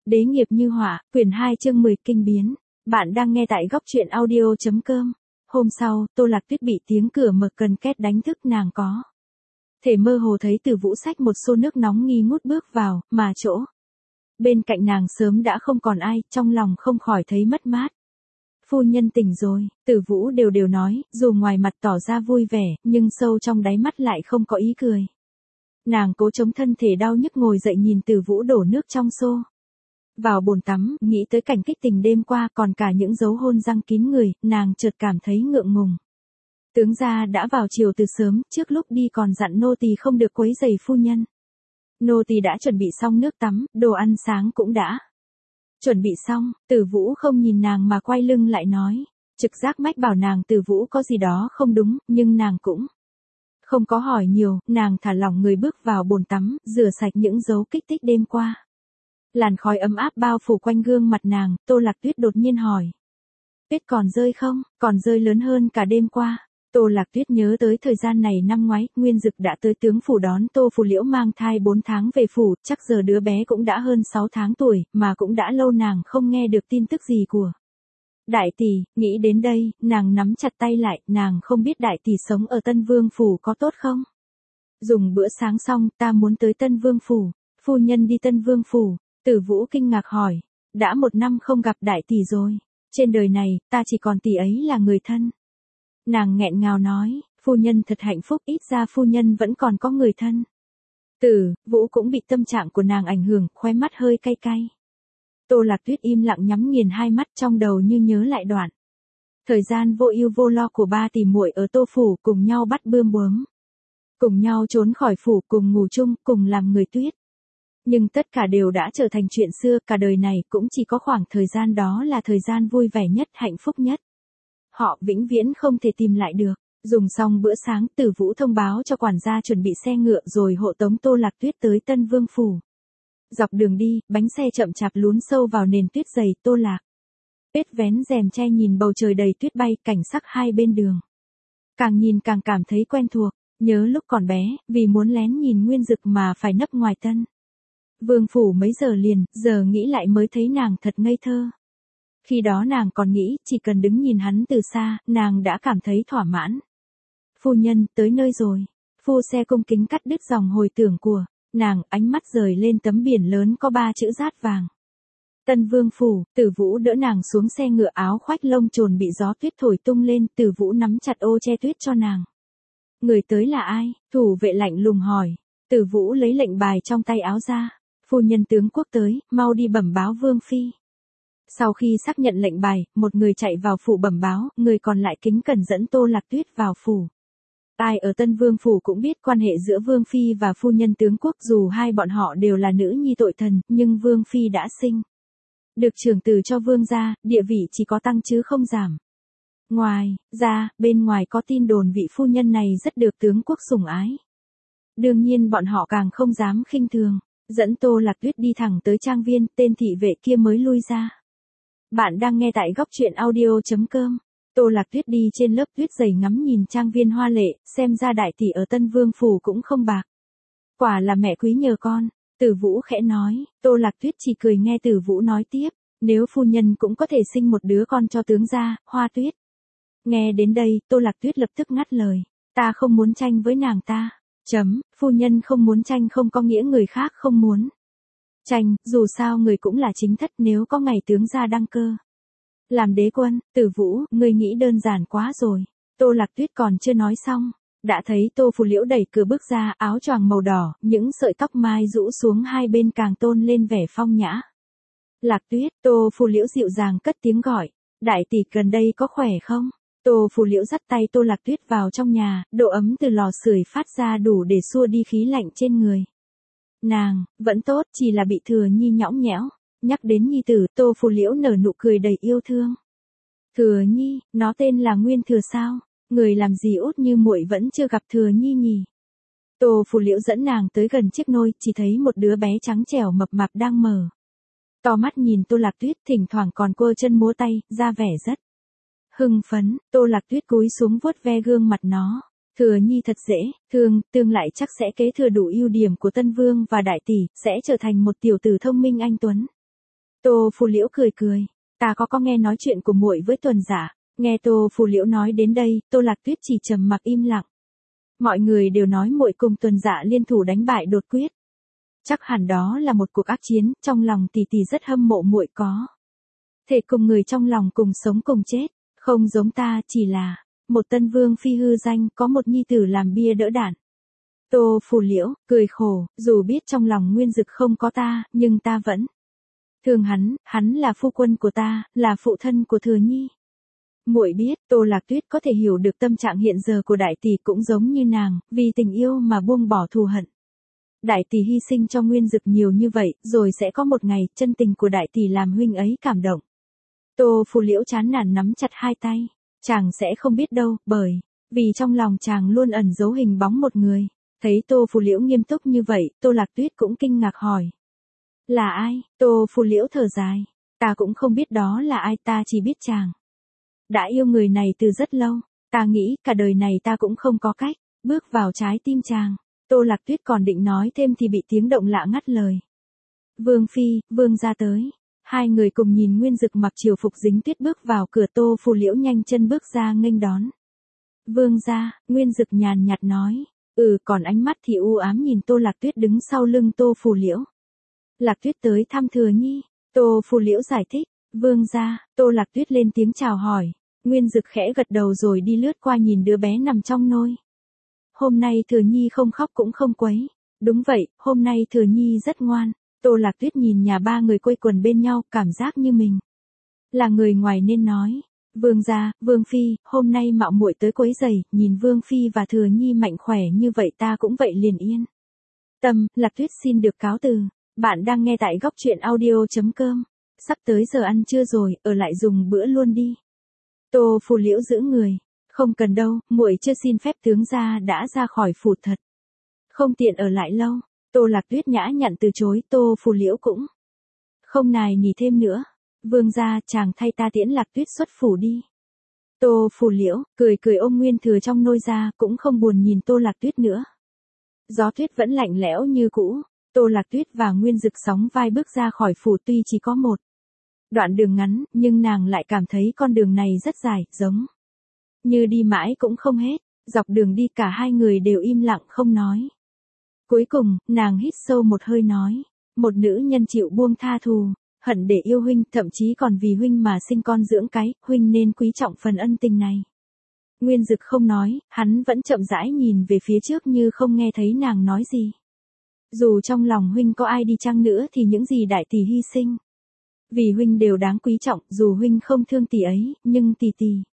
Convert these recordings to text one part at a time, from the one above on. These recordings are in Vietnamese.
Đế nghiệp như họa, quyển 2 chương 10 kinh biến. Bạn đang nghe tại góc truyện audio.com. Hôm sau, Tô Lạc Tuyết bị tiếng cửa mở cần két đánh thức, nàng có thể mơ hồ thấy Từ Vũ xách một xô nước nóng nghi ngút bước vào, mà chỗ bên cạnh nàng sớm đã không còn ai, trong lòng không khỏi thấy mất mát. Phu nhân tỉnh rồi, Từ Vũ đều nói, dù ngoài mặt tỏ ra vui vẻ, nhưng sâu trong đáy mắt lại không có ý cười. Nàng cố chống thân thể đau nhức ngồi dậy nhìn Từ Vũ đổ nước trong xô vào bồn tắm, nghĩ tới cảnh kích tình đêm qua còn cả những dấu hôn răng kín người, nàng chợt cảm thấy ngượng ngùng. Tướng gia đã vào chiều từ sớm, trước lúc đi còn dặn nô tỳ không được quấy rầy phu nhân. Nô tỳ đã chuẩn bị xong nước tắm, đồ ăn sáng cũng đã chuẩn bị xong. Từ Vũ không nhìn nàng mà quay lưng lại nói, trực giác mách bảo nàng Từ Vũ có gì đó không đúng, nhưng nàng cũng không có hỏi nhiều, nàng thả lỏng người bước vào bồn tắm, rửa sạch những dấu kích thích đêm qua. Làn khói ấm áp bao phủ quanh gương mặt nàng, Tô Lạc Tuyết đột nhiên hỏi. Tuyết còn rơi không? Còn rơi lớn hơn cả đêm qua. Tô Lạc Tuyết nhớ tới thời gian này năm ngoái, Nguyên Dực đã tới tướng phủ đón Tô Phù Liễu mang thai 4 tháng về phủ, chắc giờ đứa bé cũng đã hơn 6 tháng tuổi, mà cũng đã lâu nàng không nghe được tin tức gì của Đại tỷ. Nghĩ đến đây, nàng nắm chặt tay lại, nàng không biết Đại tỷ sống ở Tân Vương phủ có tốt không? Dùng bữa sáng xong, ta muốn tới Tân Vương phủ. Phu nhân đi Tân Vương phủ. Từ Vũ kinh ngạc hỏi, đã 1 năm không gặp Đại tỷ rồi. Trên đời này, ta chỉ còn tỷ ấy là người thân. Nàng nghẹn ngào nói, phu nhân thật hạnh phúc, ít ra phu nhân vẫn còn có người thân. Từ Vũ cũng bị tâm trạng của nàng ảnh hưởng, khóe mắt hơi cay cay. Tô Lạc Tuyết im lặng nhắm nghiền hai mắt, trong đầu như nhớ lại đoạn thời gian vô ưu vô lo của ba tỷ muội ở Tô phủ, cùng nhau bắt bươm bướm, cùng nhau trốn khỏi phủ, cùng ngủ chung, cùng làm người tuyết. Nhưng tất cả đều đã trở thành chuyện xưa, cả đời này cũng chỉ có khoảng thời gian đó là thời gian vui vẻ nhất, hạnh phúc nhất. Họ vĩnh viễn không thể tìm lại được. Dùng xong bữa sáng, Từ Vũ thông báo cho quản gia chuẩn bị xe ngựa rồi hộ tống Tô Lạc Tuyết tới Tân Vương phủ. Dọc đường đi, bánh xe chậm chạp lún sâu vào nền tuyết dày, Tô Lạc Tuyết vén rèm che nhìn bầu trời đầy tuyết bay, cảnh sắc hai bên đường. Càng nhìn càng cảm thấy quen thuộc, nhớ lúc còn bé, vì muốn lén nhìn Nguyên Dực mà phải nấp ngoài Tân Vương phủ mấy giờ liền, giờ nghĩ lại mới thấy nàng thật ngây thơ. Khi đó nàng còn nghĩ, chỉ cần đứng nhìn hắn từ xa, nàng đã cảm thấy thỏa mãn. Phu nhân, tới nơi rồi. Phu xe cung kính cắt đứt dòng hồi tưởng của nàng, ánh mắt rời lên tấm biển lớn có 3 chữ dát vàng. Tân Vương phủ. Từ Vũ đỡ nàng xuống xe ngựa, áo khoách lông trồn bị gió tuyết thổi tung lên, Từ Vũ nắm chặt ô che tuyết cho nàng. Người tới là ai? Thủ vệ lạnh lùng hỏi. Từ Vũ lấy lệnh bài trong tay áo ra. Phu nhân tướng quốc tới, mau đi bẩm báo Vương phi. Sau khi xác nhận lệnh bài, một người chạy vào phủ bẩm báo, người còn lại kính cẩn dẫn Tô Lạc Tuyết vào phủ. Ai ở Tân Vương phủ cũng biết quan hệ giữa Vương phi và phu nhân tướng quốc, dù hai bọn họ đều là nữ nhi tội thần, nhưng Vương phi đã sinh được trưởng tử cho Vương gia, địa vị chỉ có tăng chứ không giảm. Ngoài ra, bên ngoài có tin đồn vị phu nhân này rất được tướng quốc sủng ái. Đương nhiên bọn họ càng không dám khinh thường, dẫn Tô Lạc Tuyết đi thẳng tới trang viên, tên thị vệ kia mới lui ra. Bạn đang nghe tại góc truyện audio.com. Tô Lạc Tuyết đi trên lớp tuyết dày ngắm nhìn trang viên hoa lệ, xem ra đại tỷ ở Tân Vương phủ cũng không bạc. Quả là mẹ quý nhờ con. Từ Vũ khẽ nói. Tô Lạc Tuyết chỉ cười nghe Từ Vũ nói tiếp, nếu phu nhân cũng có thể sinh một đứa con cho tướng gia, Hoa Tuyết. Nghe đến đây, Tô Lạc Tuyết lập tức ngắt lời, ta không muốn tranh với nàng ta. Phu nhân không muốn tranh không có nghĩa người khác không muốn tranh, dù sao người cũng là chính thất, nếu có ngày tướng gia đăng cơ làm đế quân. Từ Vũ, ngươi nghĩ đơn giản quá rồi. Tô Lạc Tuyết còn chưa nói xong, đã thấy Tô Phù Liễu đẩy cửa bước ra, áo choàng màu đỏ, những sợi tóc mai rũ xuống hai bên càng tôn lên vẻ phong nhã. Lạc Tuyết. Tô Phù Liễu dịu dàng cất tiếng gọi, đại tỷ gần đây có khỏe không? Tô Phù Liễu dắt tay Tô Lạc Tuyết vào trong nhà, độ ấm từ lò sưởi phát ra đủ để xua đi khí lạnh trên người. Nàng vẫn tốt, chỉ là bị Thừa Nhi nhõng nhẽo. Nhắc đến nhi tử, Tô Phù Liễu nở nụ cười đầy yêu thương. Thừa Nhi, nó tên là Nguyên Thừa sao? Người làm gì út như muội vẫn chưa gặp Thừa Nhi nhỉ? Tô Phù Liễu dẫn nàng tới gần chiếc nôi, chỉ thấy một đứa bé trắng trẻo mập mạp đang mở to mắt nhìn Tô Lạc Tuyết, thỉnh thoảng còn quơ chân múa tay, ra vẻ rất hưng phấn. Tô Lạc Tuyết cúi xuống vuốt ve gương mặt nó. Thừa Nhi thật dễ thương, tương lại chắc sẽ kế thừa đủ ưu điểm của Tân Vương và đại tỷ, sẽ trở thành một tiểu tử thông minh anh tuấn. Tô Phù Liễu cười cười, ta có nghe nói chuyện của muội với Tuần Dạ. Nghe Tô Phù Liễu nói đến đây, Tô Lạc Tuyết chỉ trầm mặc im lặng. Mọi người đều nói muội cùng Tuần Dạ liên thủ đánh bại Đột Quyết. Chắc hẳn đó là một cuộc ác chiến, trong lòng tỷ tỷ rất hâm mộ muội có thể cùng người trong lòng cùng sống cùng chết, không giống ta chỉ là một tân vương phi hư danh, có một nhi tử làm bia đỡ đạn. Tô Phù Liễu cười khổ, dù biết trong lòng Nguyên Dực không có ta, nhưng ta vẫn thương hắn là phu quân của ta, là phụ thân của Thừa Nhi. Muội biết, Tô Lạc Tuyết có thể hiểu được tâm trạng hiện giờ của đại tỷ cũng giống như nàng, vì tình yêu mà buông bỏ thù hận. Đại tỷ hy sinh cho Nguyên Dực nhiều như vậy, rồi sẽ có một ngày, chân tình của đại tỷ làm huynh ấy cảm động. Tô Phù Liễu chán nản nắm chặt hai tay, chàng sẽ không biết đâu, bởi vì trong lòng chàng luôn ẩn giấu hình bóng một người. Thấy Tô Phù Liễu nghiêm túc như vậy, Tô Lạc Tuyết cũng kinh ngạc hỏi. Là ai? Tô Phù Liễu thở dài. Ta cũng không biết đó là ai, ta chỉ biết chàng đã yêu người này từ rất lâu. Ta nghĩ cả đời này ta cũng không có cách bước vào trái tim chàng. Tô Lạc Tuyết còn định nói thêm thì bị tiếng động lạ ngắt lời. Vương phi, vương gia tới. Hai người cùng nhìn Nguyên Dực mặc triều phục dính tuyết bước vào cửa. Tô Phù Liễu nhanh chân bước ra nghênh đón. Vương gia, Nguyên Dực nhàn nhạt nói. Còn ánh mắt thì u ám nhìn Tô Lạc Tuyết đứng sau lưng Tô Phù Liễu. Lạc Tuyết tới thăm Thừa Nhi. Tô Phù Liễu giải thích. Vương gia, Tô Lạc Tuyết lên tiếng chào hỏi. Nguyên Dực khẽ gật đầu rồi đi lướt qua nhìn đứa bé nằm trong nôi. Hôm nay Thừa Nhi không khóc cũng không quấy. Đúng vậy, hôm nay Thừa Nhi rất ngoan. Tô Lạc Tuyết nhìn nhà ba người quây quần bên nhau, cảm giác như mình là người ngoài nên nói. Vương gia, Vương phi, hôm nay mạo muội tới quấy rầy, nhìn Vương phi và Thừa Nhi mạnh khỏe như vậy ta cũng vậy liền yên tâm. Lạc Tuyết xin được cáo từ. Bạn đang nghe tại góc truyện audio.com. Sắp tới giờ ăn trưa rồi, ở lại dùng bữa luôn đi. Tô Phù Liễu giữ người. Không cần đâu, muội chưa xin phép tướng gia đã ra khỏi phủ thật. Không tiện ở lại lâu. Tô Lạc Tuyết nhã nhặn từ chối. Tô Phù Liễu cũng không nài nỉ thêm nữa. Vương gia, chàng thay ta tiễn Lạc Tuyết xuất phủ đi. Tô Phù Liễu cười ôm Nguyên Thừa trong nôi ra, cũng không buồn nhìn Tô Lạc Tuyết nữa. Gió tuyết vẫn lạnh lẽo như cũ. Tô Lạc Tuyết và Nguyên Dực sóng vai bước ra khỏi phủ, tuy chỉ có một đoạn đường ngắn, nhưng nàng lại cảm thấy con đường này rất dài, giống như đi mãi cũng không hết. Dọc đường đi cả hai người đều im lặng không nói. Cuối cùng, nàng hít sâu một hơi nói. Một nữ nhân chịu buông tha thù, hận để yêu huynh, thậm chí còn vì huynh mà sinh con dưỡng cái, huynh nên quý trọng phần ân tình này. Nguyên Dực không nói, hắn vẫn chậm rãi nhìn về phía trước như không nghe thấy nàng nói gì. Dù trong lòng huynh có ai đi chăng nữa thì những gì đại tỷ hy sinh vì huynh đều đáng quý trọng, dù huynh không thương tỷ ấy, nhưng tỷ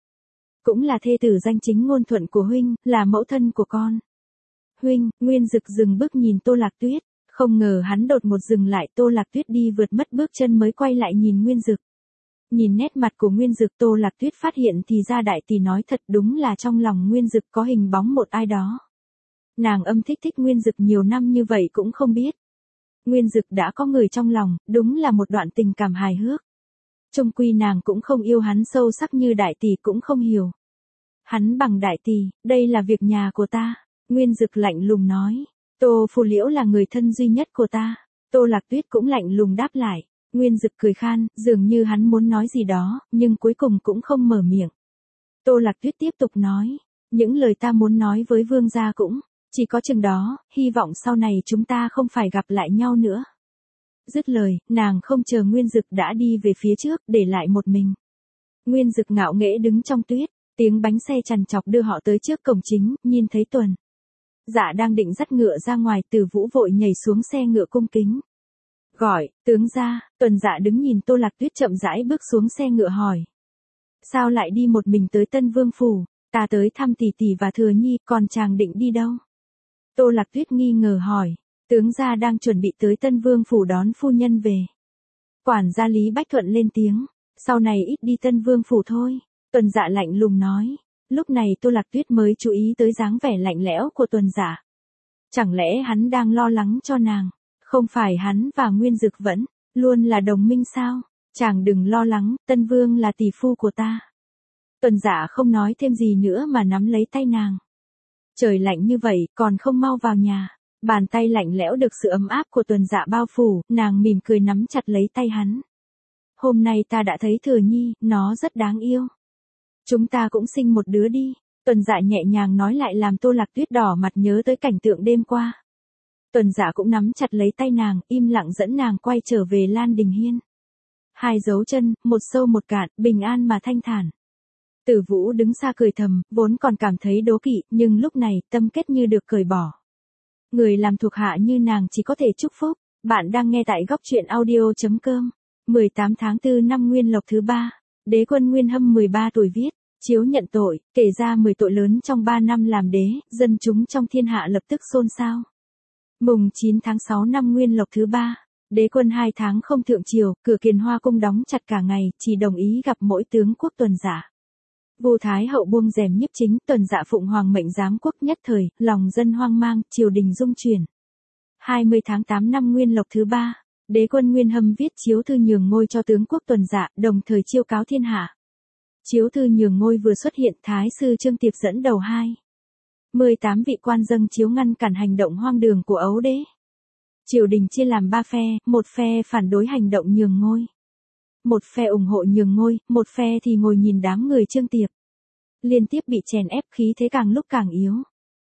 cũng là thê tử danh chính ngôn thuận của huynh, là mẫu thân của con. Huynh, Nguyên Dực dừng bước nhìn Tô Lạc Tuyết, không ngờ hắn đột một dừng lại. Tô Lạc Tuyết đi vượt mất bước chân mới quay lại nhìn Nguyên Dực. Nhìn nét mặt của Nguyên Dực, Tô Lạc Tuyết phát hiện thì ra đại tỷ nói thật, đúng là trong lòng Nguyên Dực có hình bóng một ai đó. Nàng âm thích Nguyên Dực nhiều năm như vậy cũng không biết Nguyên Dực đã có người trong lòng, đúng là một đoạn tình cảm hài hước. Chung quy nàng cũng không yêu hắn sâu sắc như đại tỷ, cũng không hiểu hắn bằng đại tỷ. Đây là việc nhà của ta. Nguyên Dực lạnh lùng nói. Tô Phù Liễu là người thân duy nhất của ta. Tô Lạc Tuyết cũng lạnh lùng đáp lại. Nguyên Dực cười khan, dường như hắn muốn nói gì đó, nhưng cuối cùng cũng không mở miệng. Tô Lạc Tuyết tiếp tục nói. Những lời ta muốn nói với vương gia cũng chỉ có chừng đó, hy vọng sau này chúng ta không phải gặp lại nhau nữa. Dứt lời, nàng không chờ Nguyên Dực đã đi về phía trước, để lại một mình. Nguyên Dực ngạo nghễ đứng trong tuyết, tiếng bánh xe trằn trọc đưa họ tới trước cổng chính, nhìn thấy Tuần Dạ đang định dắt ngựa ra ngoài, Từ Vũ vội nhảy xuống xe ngựa cung kính gọi, tướng gia. Tuần Dạ đứng nhìn Tô Lạc Tuyết chậm rãi bước xuống xe ngựa hỏi. Sao lại đi một mình tới Tân Vương phủ? Ta tới thăm tỷ tỷ và Thừa Nhi, còn chàng định đi đâu? Tô Lạc Tuyết nghi ngờ hỏi. Tướng gia đang chuẩn bị tới Tân Vương phủ đón phu nhân về. Quản gia Lý Bách Thuận lên tiếng. Sau này ít đi Tân Vương phủ thôi. Tuần Dạ lạnh lùng nói. Lúc này Tô Lạc Tuyết mới chú ý tới dáng vẻ lạnh lẽo của Tuần Dạ. Chẳng lẽ hắn đang lo lắng cho nàng? Không phải hắn và Nguyên Dực vẫn luôn là đồng minh sao? Chàng đừng lo lắng, Tân Vương là tỷ phu của ta. Tuần Dạ không nói thêm gì nữa mà nắm lấy tay nàng. Trời lạnh như vậy, còn không mau vào nhà. Bàn tay lạnh lẽo được sự ấm áp của Tuần Dạ bao phủ, nàng mỉm cười nắm chặt lấy tay hắn. Hôm nay ta đã thấy Thừa Nhi, nó rất đáng yêu. Chúng ta cũng sinh một đứa đi. Tuần Dạ nhẹ nhàng nói lại làm Tô Lạc Tuyết đỏ mặt nhớ tới cảnh tượng đêm qua. Tuần Dạ cũng nắm chặt lấy tay nàng, im lặng dẫn nàng quay trở về Lan Đình Hiên. Hai dấu chân, một sâu một cạn, bình an mà thanh thản. Tử Vũ đứng xa cười thầm, vốn còn cảm thấy đố kỵ, nhưng lúc này, tâm kết như được cởi bỏ. Người làm thuộc hạ như nàng chỉ có thể chúc phúc. Bạn đang nghe tại góc truyện audio.com. 18 tháng 4 năm Nguyên Lộc thứ 3. Đế quân Nguyên Hâm 13 tuổi viết. Chiếu nhận tội, kể ra 10 tội lớn trong 3 năm làm đế, dân chúng trong thiên hạ lập tức xôn xao. Mùng 9 tháng 6 năm Nguyên Lộc thứ 3. Đế quân 2 tháng không thượng triều, cửa Kiền Hoa cung đóng chặt cả ngày, chỉ đồng ý gặp mỗi tướng quốc Tuần Dạ. Vu Thái hậu buông rèm nhiếp chính, Tuần Dạ phụng hoàng mệnh giám quốc nhất thời, lòng dân hoang mang, triều đình rung chuyển. 20 tháng 8 năm Nguyên Lộc thứ 3, đế quân Nguyên Hâm viết chiếu thư nhường ngôi cho tướng quốc Tuần Dạ, đồng thời chiêu cáo thiên hạ. Chiếu thư nhường ngôi vừa xuất hiện, Thái sư Trương Tiệp dẫn đầu 18 vị quan dâng chiếu ngăn cản hành động hoang đường của ấu đế. Triều đình chia làm 3 phe, một phe phản đối hành động nhường ngôi. Một phe ủng hộ nhường ngôi, một phe thì ngồi nhìn đám người Trương Tiệp. Liên tiếp bị chèn ép, khí thế càng lúc càng yếu.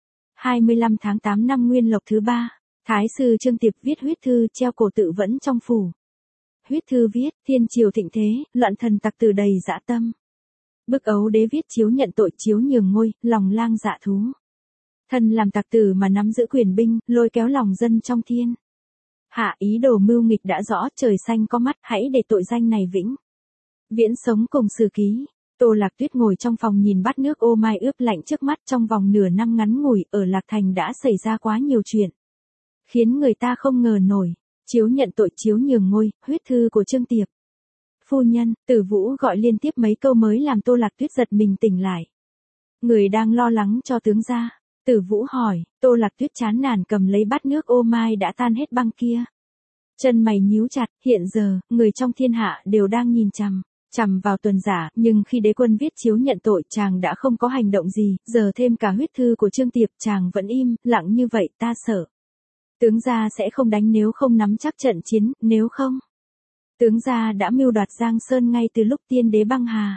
25 tháng 8 năm Nguyên Lộc thứ 3, Thái sư Trương Tiệp viết huyết thư treo cổ tự vẫn trong phủ. Huyết thư viết, thiên triều thịnh thế, loạn thần tặc tử đầy dã tâm. Bức ấu đế viết chiếu nhận tội chiếu nhường ngôi, lòng lang dạ thú. Thân làm tặc tử mà nắm giữ quyền binh, lôi kéo lòng dân trong thiên hạ, ý đồ mưu nghịch đã rõ, trời xanh có mắt, hãy để tội danh này vĩnh viễn sống cùng sử ký. Tô Lạc Tuyết ngồi trong phòng nhìn bát nước ô mai ướp lạnh trước mắt. Trong vòng nửa năm ngắn ngủi, ở Lạc Thành đã xảy ra quá nhiều chuyện, khiến người ta không ngờ nổi. Chiếu nhận tội chiếu nhường ngôi, huyết thư của Trương Tiệp. Phu nhân, Tử Vũ gọi liên tiếp mấy câu mới làm Tô Lạc Tuyết giật mình tỉnh lại. Người đang lo lắng cho tướng gia. Tử Vũ hỏi. Tô Lạc Tuyết chán nản cầm lấy bát nước ô mai đã tan hết băng kia. Chân mày nhíu chặt, hiện giờ, người trong thiên hạ đều đang nhìn chằm vào Tuần Dạ, nhưng khi đế quân viết chiếu nhận tội chàng đã không có hành động gì, giờ thêm cả huyết thư của Trương Tiệp chàng vẫn im lặng như vậy, ta sợ. Tướng gia sẽ không đánh nếu không nắm chắc trận chiến, nếu không. Tướng gia đã mưu đoạt Giang Sơn ngay từ lúc tiên đế băng hà.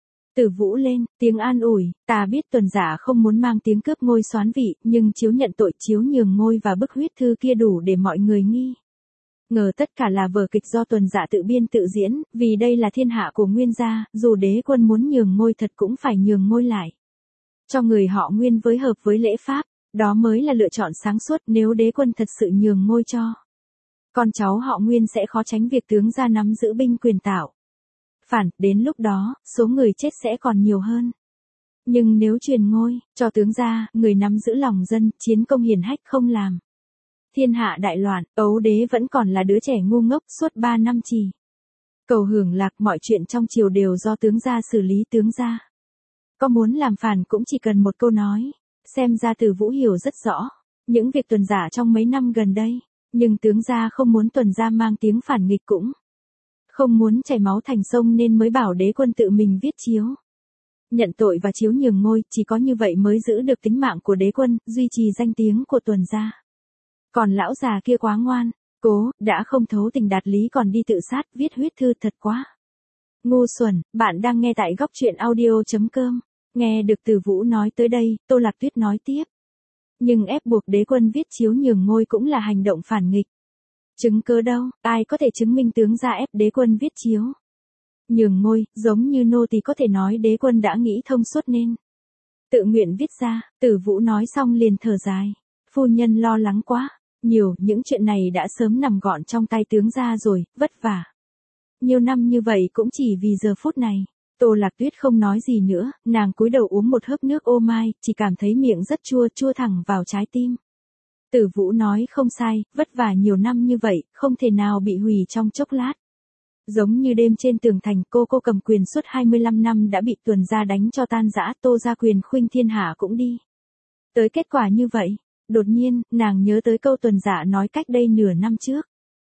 Tử Vũ lên, tiếng an ủi, ta biết Tuần Dạ không muốn mang tiếng cướp ngôi soán vị, nhưng chiếu nhận tội chiếu nhường ngôi và bức huyết thư kia đủ để mọi người nghi ngờ tất cả là vở kịch do Tuần Dạ tự biên tự diễn, vì đây là thiên hạ của Nguyên gia, dù đế quân muốn nhường ngôi thật cũng phải nhường ngôi lại cho người họ Nguyên với hợp với lễ pháp, đó mới là lựa chọn sáng suốt. Nếu đế quân thật sự nhường ngôi cho con cháu họ Nguyên sẽ khó tránh việc tướng gia nắm giữ binh quyền tạo phản, đến lúc đó, số người chết sẽ còn nhiều hơn. Nhưng nếu truyền ngôi cho tướng gia, người nắm giữ lòng dân, chiến công hiển hách không làm thiên hạ đại loạn, ấu đế vẫn còn là đứa trẻ ngu ngốc. Suốt 3 năm chỉ cầu hưởng lạc, mọi chuyện trong triều đều do tướng gia xử lý. Tướng gia có muốn làm phản cũng chỉ cần một câu nói. Xem ra Tử Vũ hiểu rất rõ những việc Tuần Dạ trong mấy năm gần đây, nhưng tướng gia không muốn Tuần gia mang tiếng phản nghịch, cũng không muốn chảy máu thành sông, nên mới bảo đế quân tự mình viết chiếu nhận tội và chiếu nhường ngôi, chỉ có như vậy mới giữ được tính mạng của đế quân, duy trì danh tiếng của Tuần gia. Còn lão già kia quá ngoan cố, đã không thấu tình đạt lý còn đi tự sát, viết huyết thư thật quá ngu xuẩn. Bạn đang nghe tại góc truyện audio.com. Nghe được Tử Vũ nói tới đây, Tô Lạc Tuyết nói tiếp. Nhưng ép buộc đế quân viết chiếu nhường ngôi cũng là hành động phản nghịch. Chứng cớ đâu, ai có thể chứng minh tướng gia ép đế quân viết chiếu nhường ngôi, giống như nô tỳ có thể nói đế quân đã nghĩ thông suốt nên tự nguyện viết ra. Tử Vũ nói xong liền thở dài. Phu nhân lo lắng quá nhiều, những chuyện này đã sớm nằm gọn trong tay tướng gia rồi, vất vả nhiều năm như vậy cũng chỉ vì giờ phút này. Tô Lạc Tuyết không nói gì nữa, nàng cúi đầu uống một hớp nước ô mai, chỉ cảm thấy miệng rất chua, chua thẳng vào trái tim. Tử Vũ nói không sai, vất vả nhiều năm như vậy, không thể nào bị hủy trong chốc lát. Giống như đêm trên tường thành, cô cầm quyền suốt 25 năm đã bị Tuần gia đánh cho tan rã, Tô gia quyền khuynh thiên hạ cũng đi tới kết quả như vậy. Đột nhiên, nàng nhớ tới câu Tuần Dạ nói cách đây nửa năm trước.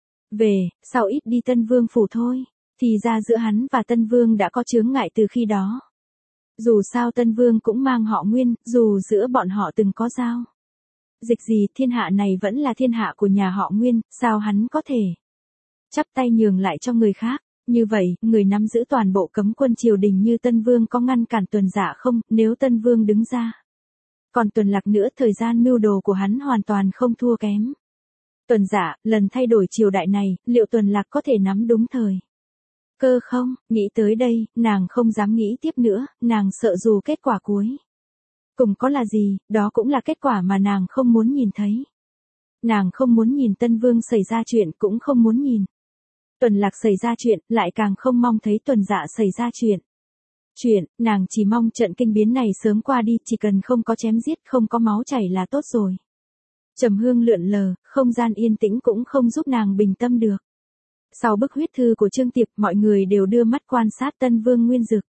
Sao ít đi Tân Vương phủ thôi, thì ra giữa hắn và Tân Vương đã có chướng ngại từ khi đó. Dù sao Tân Vương cũng mang họ Nguyên, dù giữa bọn họ từng có giao dịch gì, thiên hạ này vẫn là thiên hạ của nhà họ Nguyên, sao hắn có thể chắp tay nhường lại cho người khác. Như vậy, người nắm giữ toàn bộ cấm quân triều đình như Tân Vương có ngăn cản Tuần Dạ không, nếu Tân Vương đứng ra. Còn Tuần Lạc nữa, thời gian mưu đồ của hắn hoàn toàn không thua kém. Tuần Dạ, lần thay đổi triều đại này, liệu Tuần Lạc có thể nắm đúng thời cơ không? Nghĩ tới đây, nàng không dám nghĩ tiếp nữa, nàng sợ dù kết quả cuối cùng có là gì, đó cũng là kết quả mà nàng không muốn nhìn thấy. Nàng không muốn nhìn Tân Vương xảy ra chuyện, cũng không muốn nhìn Tuần Lạc xảy ra chuyện, lại càng không mong thấy Tuần Dạ xảy ra chuyện. Nàng chỉ mong trận kinh biến này sớm qua đi, chỉ cần không có chém giết, không có máu chảy là tốt rồi. Trầm hương lượn lờ, không gian yên tĩnh cũng không giúp nàng bình tâm được. Sau bức huyết thư của Trương Tiệp, mọi người đều đưa mắt quan sát Tân Vương Nguyên Dực.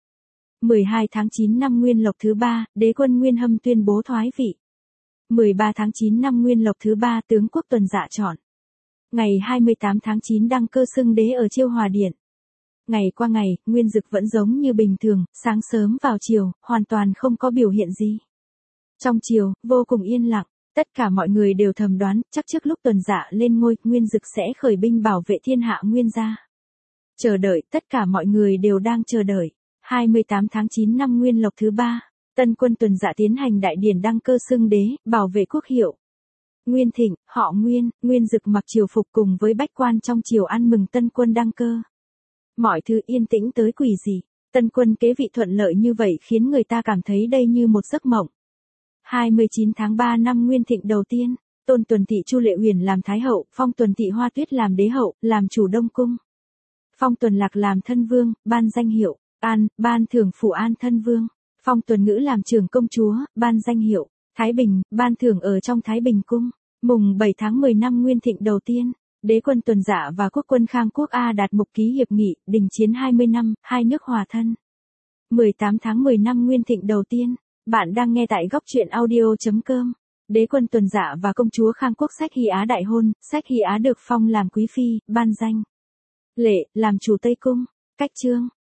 12 tháng 9 năm Nguyên Lộc thứ 3, đế quân Nguyên Hâm tuyên bố thoái vị. 13 tháng 9 năm Nguyên Lộc thứ 3, tướng quốc Tuần Dạ chọn. Ngày 28 tháng 9 đăng cơ xưng đế ở Chiêu Hòa Điện. Ngày qua ngày, Nguyên Dực vẫn giống như bình thường, sáng sớm vào chiều, hoàn toàn không có biểu hiện gì. Trong chiều, vô cùng yên lặng, tất cả mọi người đều thầm đoán, chắc trước lúc Tuần Dạ lên ngôi, Nguyên Dực sẽ khởi binh bảo vệ thiên hạ Nguyên gia. Chờ đợi, tất cả mọi người đều đang chờ đợi. 28 tháng 9 năm Nguyên Lộc thứ 3, tân quân Tuần Dạ tiến hành đại điển đăng cơ xưng đế, bảo vệ quốc hiệu. Nguyên Thịnh, họ Nguyên, Nguyên Dực mặc triều phục cùng với bách quan trong triều ăn mừng tân quân đăng cơ. Mọi thứ yên tĩnh tới quỷ dị, tân quân kế vị thuận lợi như vậy khiến người ta cảm thấy đây như một giấc mộng. 29 tháng 3 năm Nguyên Thịnh đầu tiên, tôn Tuần Thị Chu Lệ Uyển làm thái hậu, phong Tuần Thị Hoa Tuyết làm đế hậu, làm chủ Đông cung. Phong Tuần Lạc làm thân vương, ban danh hiệu An, ban thưởng phủ An thân vương. Phong Tuần Ngữ làm trưởng công chúa, ban danh hiệu Thái Bình, ban thưởng ở trong Thái Bình cung. Mùng 7 tháng 10 năm Nguyên Thịnh đầu tiên, đế quân Tuần Dạ và quốc quân Khang Quốc A Đạt Mục ký hiệp nghị, đình chiến 20 năm, hai nước hòa thân. 18 tháng 10 năm Nguyên Thịnh đầu tiên, bạn đang nghe tại góc truyện audio.com. Đế quân Tuần Dạ và công chúa Khang Quốc Sách Hy Á đại hôn, Sách Hy Á được phong làm quý phi, ban danh Lệ, làm chủ Tây Cung. Cách chương